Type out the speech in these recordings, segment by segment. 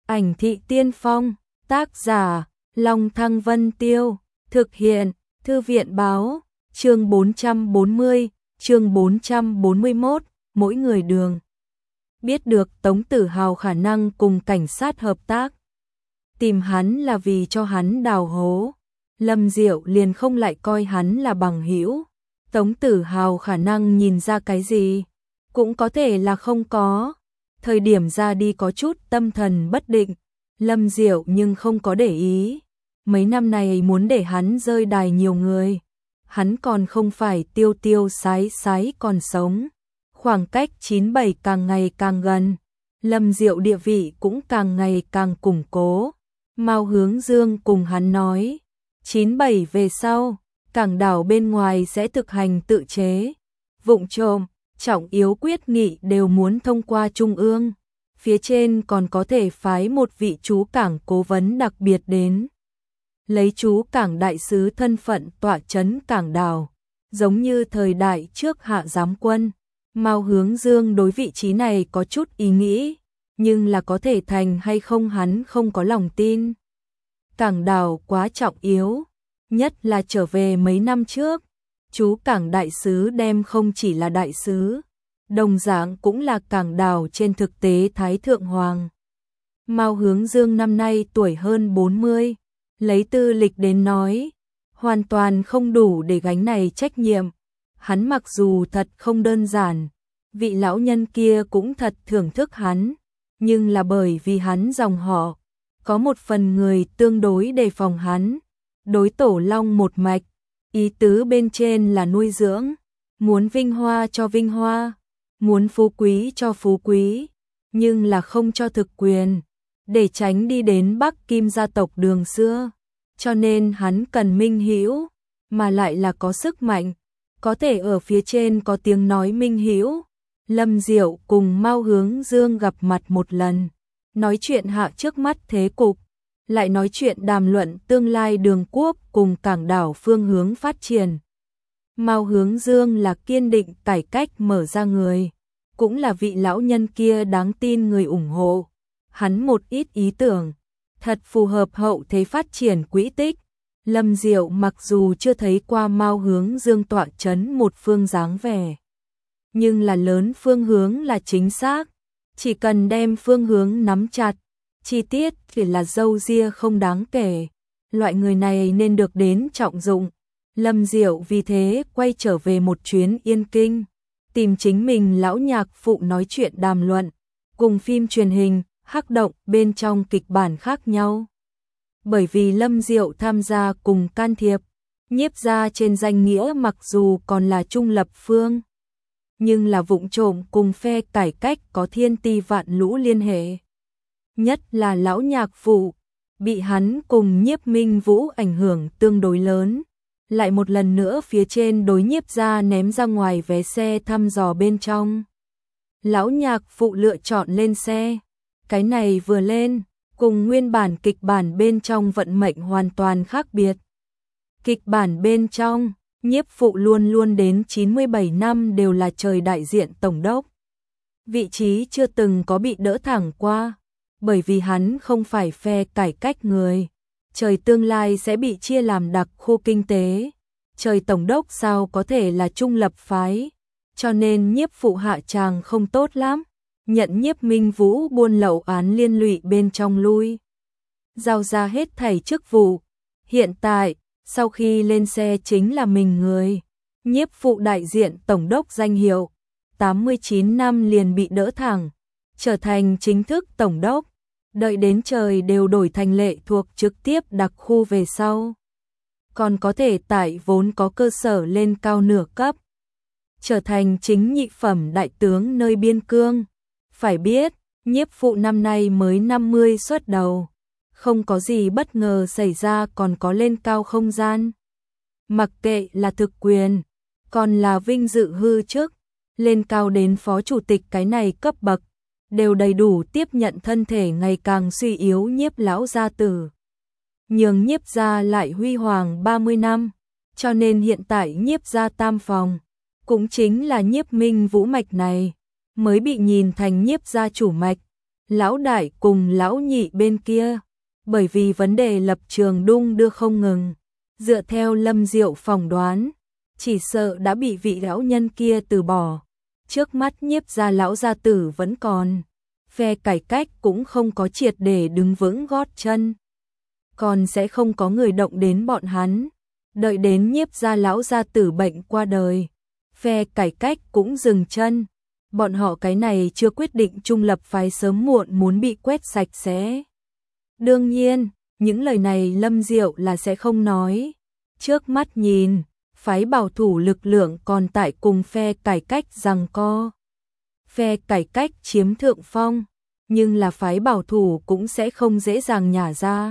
Ảnh thị tiên phong, tác giả, Long Thăng Vân Tiêu, thực hiện, Thư viện báo, chương 440, chương 441, mỗi người đường. Biết được Tống Tử Hào khả năng cùng cảnh sát hợp tác. Tìm hắn là vì cho hắn đào hố. Lâm Diệu liền không lại coi hắn là bằng hữu. Tống Tử Hào khả năng nhìn ra cái gì? Cũng có thể là không có. Thời điểm ra đi có chút tâm thần bất định. Lâm Diệu nhưng không có để ý. Mấy năm này muốn để hắn rơi đài nhiều người. Hắn còn không phải tiêu tiêu sái sái còn sống. Khoảng cách 97 càng ngày càng gần. Lâm Diệu địa vị cũng càng ngày càng củng cố. Mao Hướng Dương cùng hắn nói. 97 về sau, cảng đảo bên ngoài sẽ thực hành tự chế. Vụng trộm, trọng yếu quyết nghị đều muốn thông qua Trung ương. Phía trên còn có thể phái một vị chú cảng cố vấn đặc biệt đến. Lấy chú cảng đại sứ thân phận tọa chấn cảng đảo. Giống như thời đại trước hạ giám quân. Mao Hướng Dương đối vị trí này có chút ý nghĩ. Nhưng là có thể thành hay không hắn không có lòng tin. Cảng đảo quá trọng yếu. Nhất là trở về mấy năm trước. Chú cảng đại sứ đem không chỉ là đại sứ. Đồng dạng cũng là cảng đảo trên thực tế Thái Thượng Hoàng. Mao Hướng Dương năm nay tuổi hơn 40. Lấy tư lịch đến nói. Hoàn toàn không đủ để gánh này trách nhiệm. Hắn mặc dù thật không đơn giản. Vị lão nhân kia cũng thật thưởng thức hắn. Nhưng là bởi vì hắn dòng họ. Có một phần người tương đối đề phòng hắn. Đối Tổ Long một mạch. Ý tứ bên trên là nuôi dưỡng. Muốn vinh hoa cho vinh hoa. Muốn phú quý cho phú quý. Nhưng là không cho thực quyền. Để tránh đi đến Bắc Kim gia tộc đường xưa. Cho nên hắn cần minh hữu. Mà lại là có sức mạnh. Có thể ở phía trên có tiếng nói minh hữu. Lâm Diệu cùng Mao Hướng Dương gặp mặt một lần. Nói chuyện hạ trước mắt thế cục. Lại nói chuyện đàm luận tương lai đường quốc cùng cảng đảo phương hướng phát triển. Mao Hướng Dương là kiên định cải cách mở ra người. Cũng là vị lão nhân kia đáng tin người ủng hộ. Hắn một ít ý tưởng. Thật phù hợp hậu thế phát triển quỹ tích. Lâm Diệu mặc dù chưa thấy qua Mao Hướng Dương tọa chấn một phương dáng vẻ. Nhưng là lớn phương hướng là chính xác. Chỉ cần đem phương hướng nắm chặt. Chi tiết chỉ là dâu ria không đáng kể. Loại người này nên được đến trọng dụng. Lâm Diệu vì thế quay trở về một chuyến Yên Kinh. Tìm chính mình lão nhạc phụ nói chuyện đàm luận. Cùng phim truyền hình, hắc động bên trong kịch bản khác nhau. Bởi vì Lâm Diệu tham gia cùng can thiệp. Nhiếp gia trên danh nghĩa mặc dù còn là trung lập phương. Nhưng là vụng trộm cùng phe cải cách có thiên ti vạn lũ liên hệ. Nhất là lão nhạc phụ, bị hắn cùng Nhiếp Minh Vũ ảnh hưởng tương đối lớn. Lại một lần nữa phía trên đối Nhiếp gia ném ra ngoài vé xe thăm dò bên trong. Lão nhạc phụ lựa chọn lên xe. Cái này vừa lên, cùng nguyên bản kịch bản bên trong vận mệnh hoàn toàn khác biệt. Kịch bản bên trong, Nhiếp phụ luôn luôn đến 97 năm đều là trời đại diện tổng đốc. Vị trí chưa từng có bị đỡ thẳng qua. Bởi vì hắn không phải phe cải cách người. Trời tương lai sẽ bị chia làm đặc khu kinh tế. Trời tổng đốc sao có thể là trung lập phái. Cho nên Nhiếp phụ hạ tràng không tốt lắm. Nhận Nhiếp Minh Vũ buôn lậu án liên lụy bên trong lui. Giao ra hết thảy chức vụ. Hiện tại, sau khi lên xe chính là mình người. Nhiếp phụ đại diện tổng đốc danh hiệu. 89 năm liền bị đỡ thẳng. Trở thành chính thức tổng đốc. Đợi đến trời đều đổi thành lệ thuộc trực tiếp đặc khu về sau. Còn có thể tại vốn có cơ sở lên cao nửa cấp. Trở thành chính nhị phẩm đại tướng nơi biên cương. Phải biết, Nhiếp phụ năm nay mới 50 xuất đầu. Không có gì bất ngờ xảy ra còn có lên cao không gian. Mặc kệ là thực quyền, còn là vinh dự hư chức, lên cao đến phó chủ tịch cái này cấp bậc. Đều đầy đủ tiếp nhận thân thể ngày càng suy yếu Nhiếp lão gia tử. Nhường Nhiếp gia lại huy hoàng 30 năm. Cho nên hiện tại Nhiếp gia tam phòng. Cũng chính là Nhiếp Minh Vũ mạch này. Mới bị nhìn thành Nhiếp gia chủ mạch. lão đại cùng lão nhị bên kia, bởi vì vấn đề lập trường đung đưa không ngừng. Dựa theo Lâm Diệu phỏng đoán, chỉ sợ đã bị vị lão nhân kia từ bỏ. Trước mắt Nhiếp gia lão gia tử vẫn còn, phe cải cách cũng không có triệt để đứng vững gót chân, còn sẽ không có người động đến bọn hắn. Đợi đến Nhiếp gia lão gia tử bệnh qua đời, phe cải cách cũng dừng chân. Bọn họ cái này chưa quyết định trung lập phái sớm muộn muốn bị quét sạch sẽ. Đương nhiên, những lời này Lâm Diệu là sẽ không nói. Trước mắt nhìn, phái bảo thủ lực lượng còn tại cùng phe cải cách giằng co. Phe cải cách chiếm thượng phong, nhưng là phái bảo thủ cũng sẽ không dễ dàng nhả ra.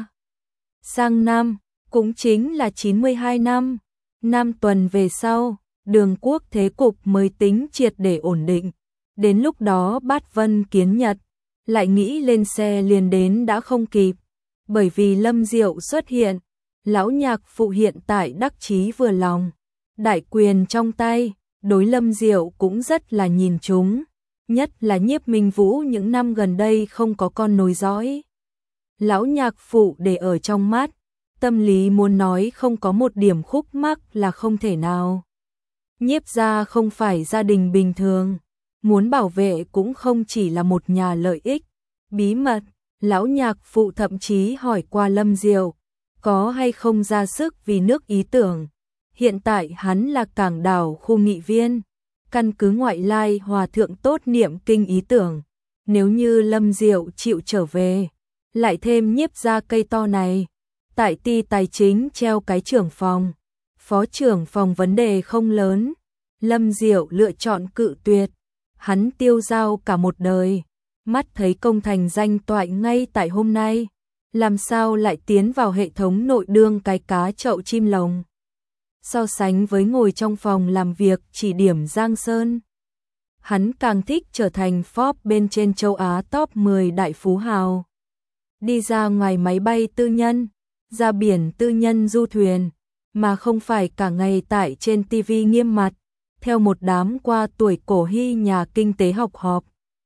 Sang năm, cũng chính là 92 năm, 5 tuần về sau, Đường quốc thế cục mới tính triệt để ổn định. Đến lúc đó Bát Vân Kiến Nhật, lại nghĩ lên xe liền đến đã không kịp. Bởi vì Lâm Diệu xuất hiện, lão nhạc phụ hiện tại đắc chí vừa lòng. Đại quyền trong tay, đối Lâm Diệu cũng rất là nhìn chúng. Nhất là Nhiếp Minh Vũ những năm gần đây không có con nối dõi. Lão nhạc phụ để ở trong mắt, tâm lý muốn nói không có một điểm khúc mắc là không thể nào. Nhiếp gia không phải gia đình bình thường, muốn bảo vệ cũng không chỉ là một nhà lợi ích. Bí mật, lão nhạc phụ thậm chí hỏi qua Lâm Diệu, có hay không ra sức vì nước ý tưởng. Hiện tại hắn là Cảng Đảo khu nghị viên, căn cứ ngoại lai hòa thượng tốt niệm kinh ý tưởng. Nếu như Lâm Diệu chịu trở về, lại thêm Nhiếp gia cây to này, tại ty tài chính treo cái trưởng phòng, phó trưởng phòng vấn đề không lớn. Lâm Diệu lựa chọn cự tuyệt, hắn tiêu dao cả một đời, mắt thấy công thành danh toại ngay tại hôm nay, làm sao lại tiến vào hệ thống nội đương cái cá chậu chim lồng. So sánh với ngồi trong phòng làm việc chỉ điểm Giang Sơn, hắn càng thích trở thành Forbes bên trên châu Á top 10 đại phú hào. Đi ra ngoài máy bay tư nhân, ra biển tư nhân du thuyền, mà không phải cả ngày tại trên TV nghiêm mặt, theo một đám qua tuổi cổ hy nhà kinh tế học họp.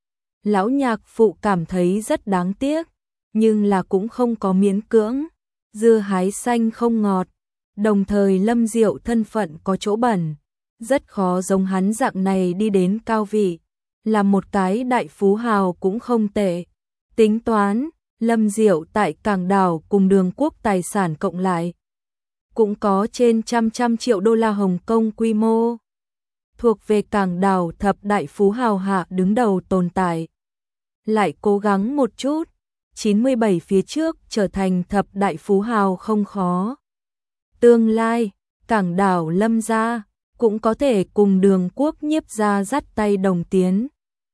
Lão nhạc phụ cảm thấy rất đáng tiếc, nhưng là cũng không có miễn cưỡng. Dưa hái xanh không ngọt, đồng thời Lâm Diệu thân phận có chỗ bẩn, rất khó giống hắn dạng này đi đến cao vị. Là một cái đại phú hào cũng không tệ. Tính toán, Lâm Diệu tại Cảng Đảo cùng Đường quốc tài sản cộng lại cũng có trên trăm triệu đô la Hồng Kông quy mô. Thuộc về Cảng Đảo thập đại phú hào hạ đứng đầu tồn tại. Lại cố gắng một chút, 97 phía trước trở thành thập đại phú hào không khó. Tương lai, Cảng Đảo Lâm gia cũng có thể cùng Đường quốc Nhiếp gia dắt tay đồng tiến.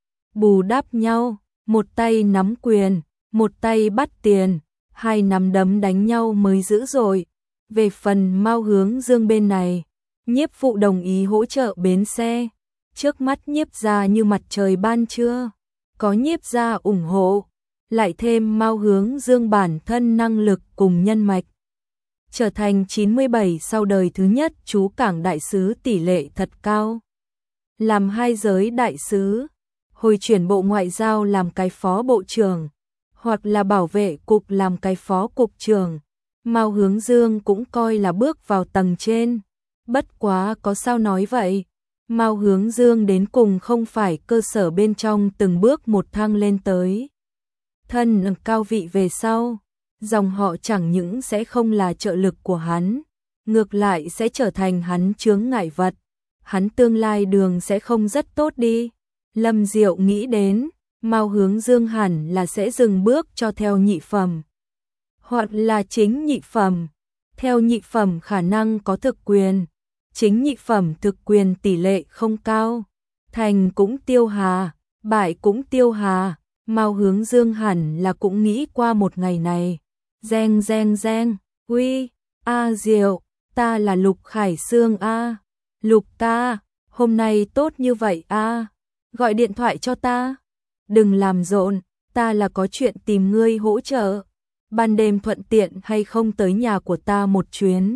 Bù đắp nhau, một tay nắm quyền, một tay bắt tiền, hai nắm đấm đánh nhau mới dữ dội. Về phần Mao Hướng Dương bên này, Nhiếp phụ đồng ý hỗ trợ bến xe. Trước mắt Nhiếp gia như mặt trời ban trưa, có Nhiếp gia ủng hộ, lại thêm Mao Hướng Dương bản thân năng lực cùng nhân mạch, trở thành 97 sau đời thứ nhất chú cảng đại sứ tỷ lệ thật cao. Làm hai giới đại sứ, hồi chuyển bộ ngoại giao làm cái phó bộ trưởng, hoặc là bảo vệ cục làm cái phó cục trưởng. Mao Hướng Dương cũng coi là bước vào tầng trên. Bất quá có sao nói vậy, Mao Hướng Dương đến cùng không phải cơ sở bên trong từng bước một thăng lên tới. Thân cao vị về sau, dòng họ chẳng những sẽ không là trợ lực của hắn, ngược lại sẽ trở thành hắn chướng ngại vật. Hắn tương lai đường sẽ không rất tốt đi. Lâm Diệu nghĩ đến, Mao Hướng Dương hẳn là sẽ dừng bước cho theo nhị phẩm, hoặc là chính nhị phẩm. Theo nhị phẩm khả năng có thực quyền, chính nhị phẩm thực quyền tỷ lệ không cao. Thành cũng tiêu hà, bại cũng tiêu hà. Mao Hướng Dương hẳn là cũng nghĩ qua một ngày này. Reng reng reng, uy, Diệu, ta là Lục Khải Sương a. Lục ca, hôm nay tốt như vậy a, gọi điện thoại cho ta. Đừng làm rộn, ta là có chuyện tìm ngươi hỗ trợ. Ban đêm thuận tiện hay không tới nhà của ta một chuyến?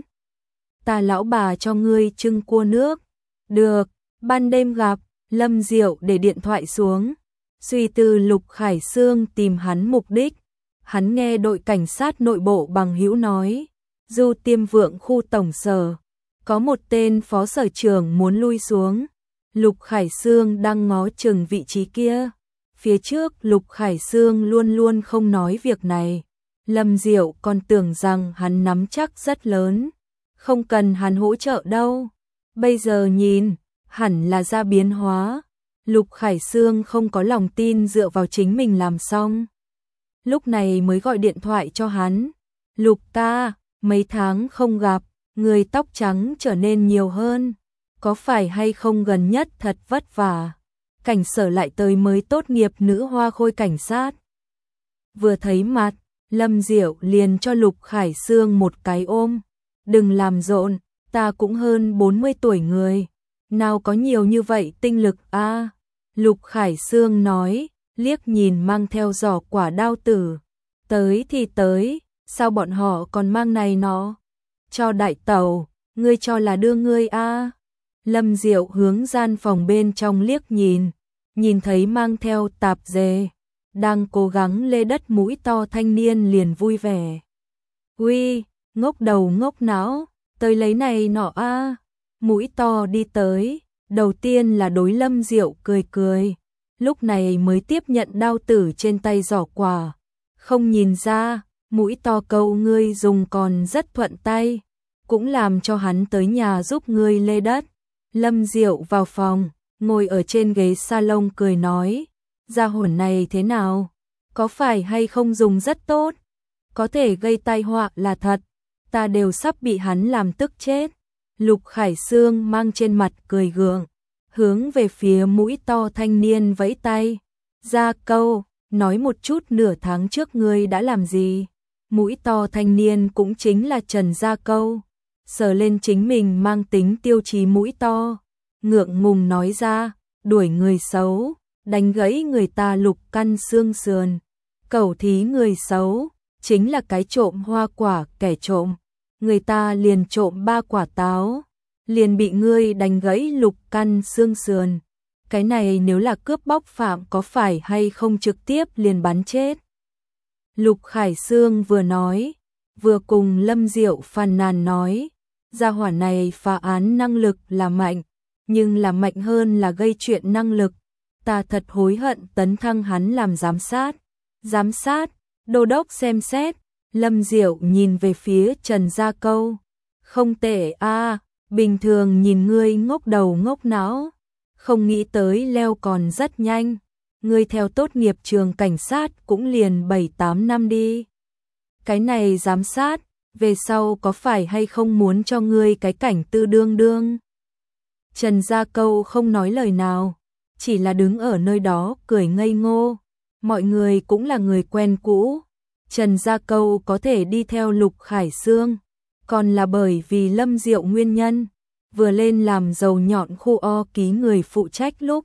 Ta lão bà cho ngươi trưng cua nước. Được, ban đêm gặp. Lâm Diệu để điện thoại xuống, Suy từ Lục Khải Sương tìm hắn mục đích, hắn nghe đội cảnh sát nội bộ bằng hữu nói, Du Tiêm Vượng khu tổng sở, có một tên phó sở trưởng muốn lui xuống. Lục Khải Sương đang ngó chừng vị trí kia. Phía trước Lục Khải Sương luôn luôn không nói việc này. Lâm Diệu còn tưởng rằng hắn nắm chắc rất lớn, không cần hắn hỗ trợ đâu. Bây giờ nhìn, hẳn là ra biến hóa. Lục Khải Sương không có lòng tin dựa vào chính mình làm xong. Lúc này mới gọi điện thoại cho hắn. Lục ca, mấy tháng không gặp, người tóc trắng trở nên nhiều hơn. Có phải hay không gần nhất thật vất vả. Cảnh sở lại tới mới tốt nghiệp nữ hoa khôi cảnh sát. Vừa thấy mặt, Lâm Diệu liền cho Lục Khải Sương một cái ôm. Đừng làm rộn, ta cũng hơn 40 tuổi người. Nào có nhiều như vậy tinh lực a. Lục Khải Sương nói, liếc nhìn mang theo giỏ quả đao tử. Tới thì tới, sao bọn họ còn mang này nó? Cho đại tẩu, ngươi cho là đưa ngươi a. Lâm Diệu hướng gian phòng bên trong liếc nhìn thấy mang theo tạp dề, đang cố gắng lê đất mũi to thanh niên liền vui vẻ. Uy, ngốc đầu ngốc não, tới lấy này nọ a. Mũi to đi tới, đầu tiên là đối Lâm Diệu cười cười, lúc này mới tiếp nhận đao tử trên tay giỏ quà. Không nhìn ra, mũi to câu ngươi dùng còn rất thuận tay, cũng làm cho hắn tới nhà giúp ngươi lê đất. Lâm Diệu vào phòng, ngồi ở trên ghế salon cười nói, gia hồn này thế nào? Có phải hay không dùng rất tốt? Có thể gây tai họa là thật, ta đều sắp bị hắn làm tức chết. Lục Khải Sương mang trên mặt cười gượng, hướng về phía mũi to thanh niên vẫy tay. Gia Câu, nói một chút nửa tháng trước ngươi đã làm gì? Mũi to thanh niên cũng chính là Trần Gia Câu. Sờ lên chính mình mang tính tiêu chí mũi to, ngượng ngùng nói ra, đuổi người xấu, đánh gãy người ta lục căn xương sườn. Cẩu thí người xấu, chính là cái trộm hoa quả kẻ trộm. Người ta liền trộm 3 quả táo, liền bị ngươi đánh gãy lục căn xương sườn. Cái này nếu là cướp bóc phạm có phải hay không trực tiếp liền bắn chết. Lục Khải Sương vừa nói, vừa cùng Lâm Diệu phàn nàn nói, gia hỏa này phá án năng lực là mạnh, nhưng là mạnh hơn là gây chuyện năng lực. Ta thật hối hận tấn thăng hắn làm giám sát. Giám sát, đô đốc xem xét. Lâm Diệu nhìn về phía Trần Gia Câu. Không tệ a, bình thường nhìn ngươi ngốc đầu ngốc não, không nghĩ tới leo còn rất nhanh. Ngươi theo tốt nghiệp trường cảnh sát cũng liền 7-8 năm đi. Cái này giám sát, về sau có phải hay không muốn cho ngươi cái cảnh tư đương đương? Trần Gia Câu không nói lời nào, chỉ là đứng ở nơi đó cười ngây ngô. Mọi người cũng là người quen cũ. Trần Gia Câu có thể đi theo Lục Khải Sương, còn là bởi vì Lâm Diệu nguyên nhân. Vừa lên làm dầu nhọn khu O ký người phụ trách lúc,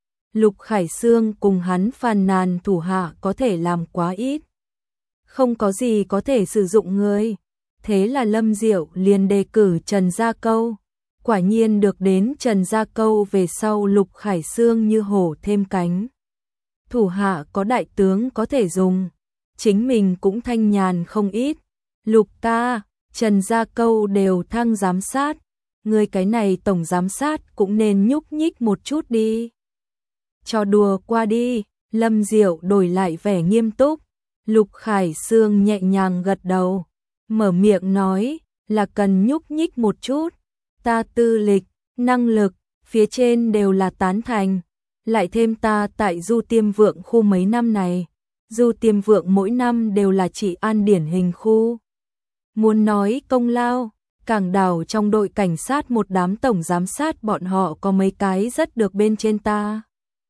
Lục Khải Sương cùng hắn phàn nàn thủ hạ có thể làm quá ít, không có gì có thể sử dụng người. Thế là Lâm Diệu liền đề cử Trần Gia Câu. Quả nhiên được đến Trần Gia Câu về sau Lục Khải Sương như hổ thêm cánh. Thủ hạ có đại tướng có thể dùng, chính mình cũng thanh nhàn không ít. Lục ta, Trần Gia Câu đều thăng giám sát, người cái này tổng giám sát cũng nên nhúc nhích một chút đi. Cho đùa qua đi, Lâm Diệu đổi lại vẻ nghiêm túc. Lục Khải Sương nhẹ nhàng gật đầu, mở miệng nói là cần nhúc nhích một chút. Ta tư lịch, năng lực, phía trên đều là tán thành. Lại thêm ta tại Du Tiêm Vượng khu mấy năm này. Du Tiêm Vượng mỗi năm đều là trị an điển hình khu. Muốn nói công lao, Cảng Đảo trong đội cảnh sát một đám tổng giám sát bọn họ có mấy cái rất được bên trên ta.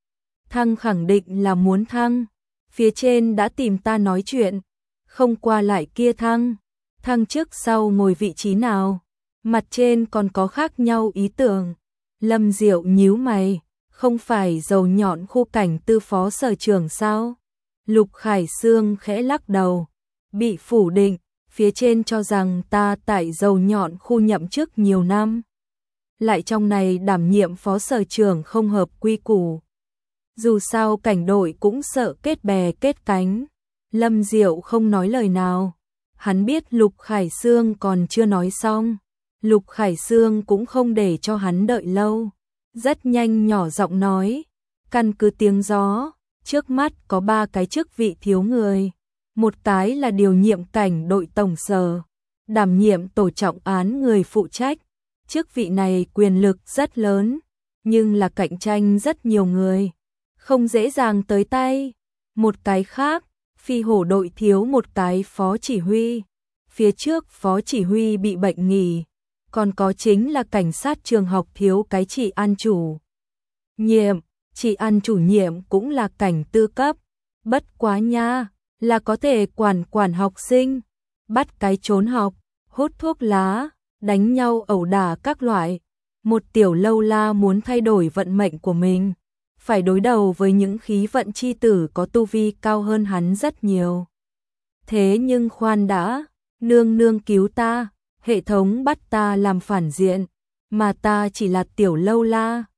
Thăng khẳng định là muốn thăng. Phía trên đã tìm ta nói chuyện, không qua lại kia thăng. Thăng trước sau ngồi vị trí nào? Mặt trên còn có khác nhau ý tưởng. Lâm Diệu nhíu mày, không phải dầu nhọn khu cảnh tư phó sở trưởng sao? Lục Khải Sương khẽ lắc đầu, bị phủ định. Phía trên cho rằng ta tại dầu nhọn khu nhậm chức nhiều năm, lại trong này đảm nhiệm phó sở trưởng không hợp quy củ. Dù sao cảnh đội cũng sợ kết bè kết cánh. Lâm Diệu không nói lời nào. Hắn biết Lục Khải Sương còn chưa nói xong. Lục Khải Sương cũng không để cho hắn đợi lâu. Rất nhanh nhỏ giọng nói. Căn cứ tiếng gió, trước mắt có 3 cái chức vị thiếu người. Một cái là điều nhiệm cảnh đội tổng sở, đảm nhiệm tổ trọng án người phụ trách. Chức vị này quyền lực rất lớn, nhưng là cạnh tranh rất nhiều người, không dễ dàng tới tay. Một cái khác, phi hổ đội thiếu một cái phó chỉ huy. Phía trước phó chỉ huy bị bệnh nghỉ. Còn có chính là cảnh sát trường học thiếu cái trị an chủ nhiệm. Trị an chủ nhiệm cũng là cảnh tư cấp. Bất quá nha, là có thể quản học sinh, bắt cái trốn học, hút thuốc lá, đánh nhau ẩu đả các loại. Một tiểu lâu la muốn thay đổi vận mệnh của mình, phải đối đầu với những khí vận chi tử có tu vi cao hơn hắn rất nhiều. Thế nhưng khoan đã, nương nương cứu ta, hệ thống bắt ta làm phản diện, mà ta chỉ là tiểu lâu la,